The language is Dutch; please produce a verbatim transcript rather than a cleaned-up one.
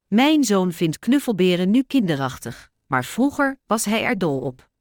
Mijn zoon vindt knuffelberen nu kinderachtig, maar vroeger was hij er dol op.